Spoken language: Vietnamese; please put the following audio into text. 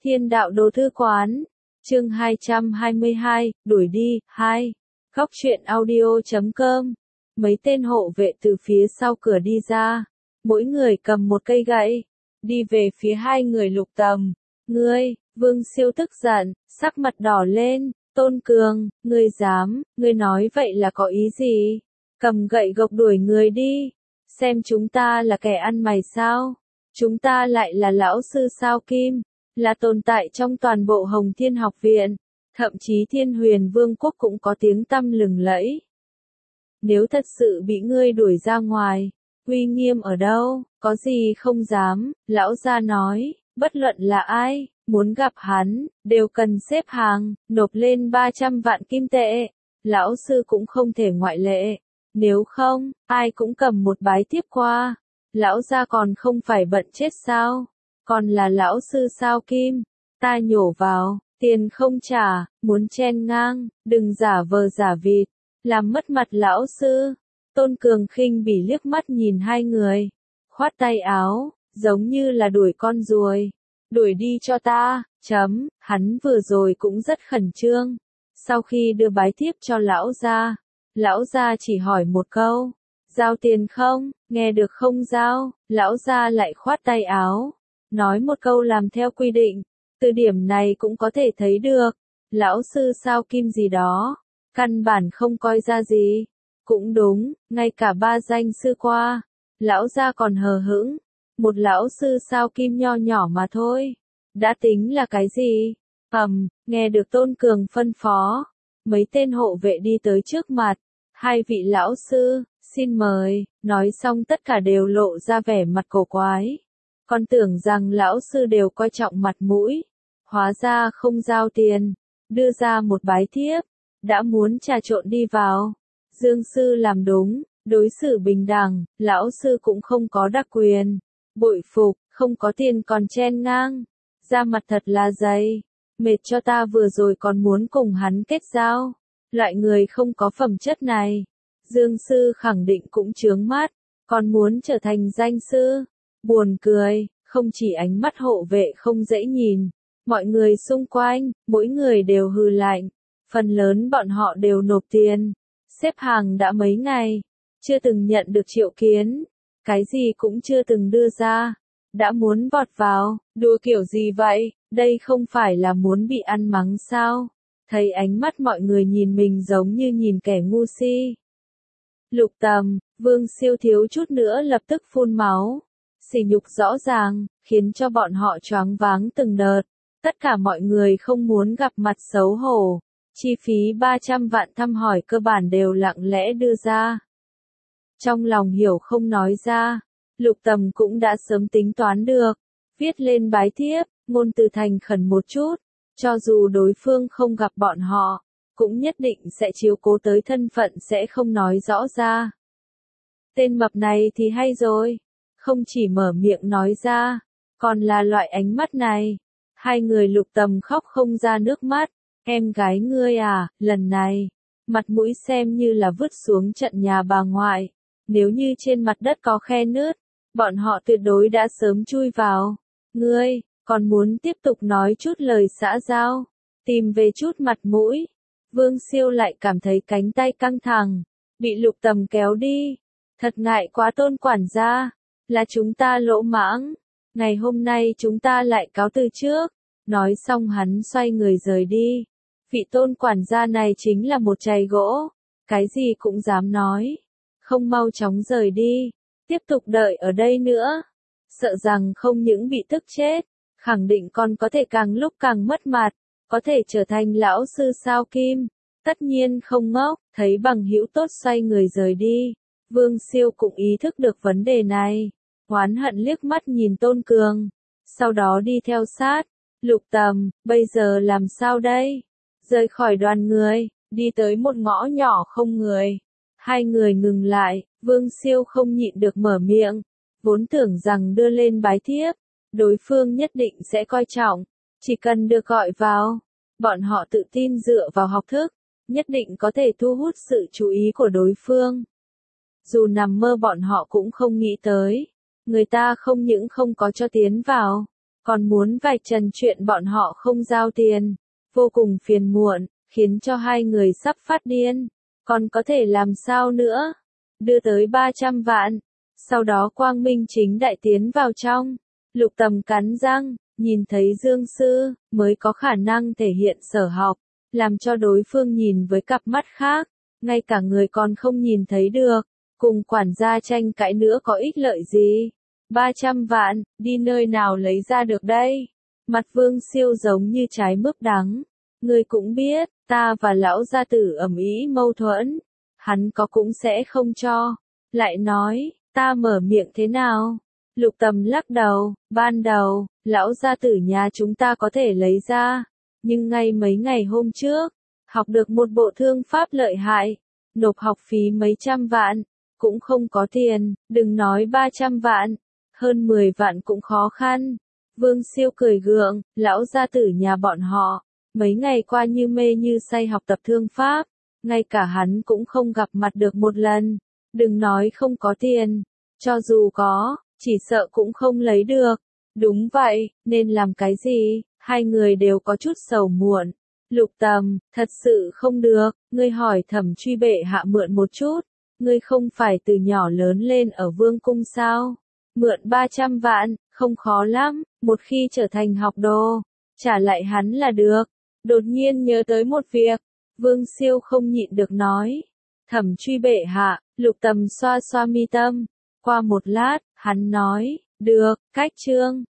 Thiên đạo đồ thư quán, chương 222, đuổi đi, 2. Góc truyện audio.com. Mấy tên hộ vệ từ phía sau cửa đi ra, mỗi người cầm một cây gậy, đi về phía hai người Lục Tầm. Ngươi, Vương Siêu tức giận, sắc mặt đỏ lên, Tôn Cường, ngươi dám, ngươi nói vậy là có ý gì? Cầm gậy gộc đuổi người đi, xem chúng ta là kẻ ăn mày sao? Chúng ta lại là lão sư sao Kim, là tồn tại trong toàn bộ Hồng Thiên học viện, thậm chí Thiên Huyền Vương quốc cũng có tiếng tăm lừng lẫy. Nếu thật sự bị ngươi đuổi ra ngoài, uy nghiêm ở đâu, có gì không dám, lão gia nói, bất luận là ai, muốn gặp hắn, đều cần xếp hàng, nộp lên 300 vạn kim tệ, lão sư cũng không thể ngoại lệ, nếu không, ai cũng cầm một bái tiếp qua, lão gia còn không phải bận chết sao, còn là lão sư sao Kim, ta nhổ vào, tiền không trả, muốn chen ngang, đừng giả vờ giả vịt, làm mất mặt lão sư. Tôn Cường khinh bỉ liếc mắt nhìn hai người, khoát tay áo, giống như là đuổi con ruồi. Đuổi đi cho ta, hắn vừa rồi cũng rất khẩn trương. Sau khi đưa bái thiếp cho lão gia chỉ hỏi một câu, giao tiền không, nghe được không giao, lão gia lại khoát tay áo, nói một câu làm theo quy định, từ điểm này cũng có thể thấy được, lão sư sao Kim gì đó, căn bản không coi ra gì. Cũng đúng, ngay cả ba danh sư qua, lão gia còn hờ hững, một lão sư sao Kim nho nhỏ mà thôi, đã tính là cái gì? Nghe được Tôn Cường phân phó, mấy tên hộ vệ đi tới trước mặt, hai vị lão sư, xin mời, nói xong tất cả đều lộ ra vẻ mặt cổ quái, còn tưởng rằng lão sư đều coi trọng mặt mũi, hóa ra không giao tiền, đưa ra một bái thiếp, đã muốn trà trộn đi vào. Dương sư làm đúng, đối xử bình đẳng, lão sư cũng không có đặc quyền, bội phục, không có tiền còn chen ngang, da mặt thật là dày, mệt cho ta vừa rồi còn muốn cùng hắn kết giao, loại người không có phẩm chất này, Dương sư khẳng định cũng chướng mắt, còn muốn trở thành danh sư, buồn cười, không chỉ ánh mắt hộ vệ không dễ nhìn, mọi người xung quanh, mỗi người đều hừ lạnh, phần lớn bọn họ đều nộp tiền. Xếp hàng đã mấy ngày, chưa từng nhận được triệu kiến, cái gì cũng chưa từng đưa ra, đã muốn vọt vào, đùa kiểu gì vậy, đây không phải là muốn bị ăn mắng sao, thấy ánh mắt mọi người nhìn mình giống như nhìn kẻ ngu si. Lục Tầm, Vương Siêu thiếu chút nữa lập tức phun máu, sỉ nhục rõ ràng, khiến cho bọn họ choáng váng từng đợt, tất cả mọi người không muốn gặp mặt xấu hổ. Chi phí 300 vạn thăm hỏi cơ bản đều lặng lẽ đưa ra. Trong lòng hiểu không nói ra, Lục Tầm cũng đã sớm tính toán được, viết lên bái thiếp, ngôn từ thành khẩn một chút, cho dù đối phương không gặp bọn họ, cũng nhất định sẽ chiếu cố tới thân phận sẽ không nói rõ ra. Tên mập này thì hay rồi, không chỉ mở miệng nói ra, còn là loại ánh mắt này. Hai người Lục Tầm khóc không ra nước mắt. Em gái ngươi à, lần này, mặt mũi xem như là vứt xuống trận nhà bà ngoại, nếu như trên mặt đất có khe nứt, bọn họ tuyệt đối đã sớm chui vào. Ngươi, còn muốn tiếp tục nói chút lời xã giao, tìm về chút mặt mũi. Vương Siêu lại cảm thấy cánh tay căng thẳng, bị Lục Tầm kéo đi. Thật ngại quá Tôn quản gia, là chúng ta lỗ mãng, ngày hôm nay chúng ta lại cáo từ trước. Nói xong hắn xoay người rời đi. Vị Tôn quản gia này chính là một chày gỗ, cái gì cũng dám nói, không mau chóng rời đi, tiếp tục đợi ở đây nữa, sợ rằng không những bị tức chết, khẳng định còn có thể càng lúc càng mất mặt, có thể trở thành lão sư sao Kim, tất nhiên không ngốc, thấy bằng hữu tốt xoay người rời đi, Vương Siêu cũng ý thức được vấn đề này, oán hận liếc mắt nhìn Tôn Cường, sau đó đi theo sát, Lục Tầm, bây giờ làm sao đây? Rời khỏi đoàn người, đi tới một ngõ nhỏ không người. Hai người ngừng lại, Vương Siêu không nhịn được mở miệng. Vốn tưởng rằng đưa lên bái thiếp, đối phương nhất định sẽ coi trọng. Chỉ cần được gọi vào, bọn họ tự tin dựa vào học thức, nhất định có thể thu hút sự chú ý của đối phương. Dù nằm mơ bọn họ cũng không nghĩ tới, người ta không những không có cho tiến vào, còn muốn vạch trần chuyện bọn họ không giao tiền, vô cùng phiền muộn, khiến cho hai người sắp phát điên, còn có thể làm sao nữa, đưa tới 300 vạn, sau đó quang minh chính đại tiến vào trong, Lục Tầm cắn răng, nhìn thấy Dương Sư, mới có khả năng thể hiện sở học, làm cho đối phương nhìn với cặp mắt khác, ngay cả người còn không nhìn thấy được, cùng quản gia tranh cãi nữa có ích lợi gì. 300 vạn, đi nơi nào lấy ra được đây? Mặt Vương Siêu giống như trái mướp đắng. Ngươi cũng biết, ta và lão gia tử ầm ĩ mâu thuẫn, hắn có cũng sẽ không cho. Lại nói, ta mở miệng thế nào? Lục Tầm lắc đầu, ban đầu, lão gia tử nhà chúng ta có thể lấy ra, nhưng ngay mấy ngày hôm trước, học được một bộ thương pháp lợi hại, nộp học phí mấy trăm vạn, cũng không có tiền, đừng nói 300 vạn, hơn 10 vạn cũng khó khăn. Vương Siêu cười gượng, lão gia tử nhà bọn họ, mấy ngày qua như mê như say học tập thương pháp, ngay cả hắn cũng không gặp mặt được một lần, đừng nói không có tiền, cho dù có, chỉ sợ cũng không lấy được. Đúng vậy, nên làm cái gì? Hai người đều có chút sầu muộn. Lục Tầm, thật sự không được, ngươi hỏi Thẩm Truy bệ hạ mượn một chút, ngươi không phải từ nhỏ lớn lên ở vương cung sao? Mượn 300 vạn, không khó lắm, một khi trở thành học đồ, trả lại hắn là được. Đột nhiên nhớ tới một việc, Vương Siêu không nhịn được nói. Thẩm Truy bệ hạ, Lục Tầm xoa xoa mi tâm. Qua một lát, hắn nói, được, cách chương.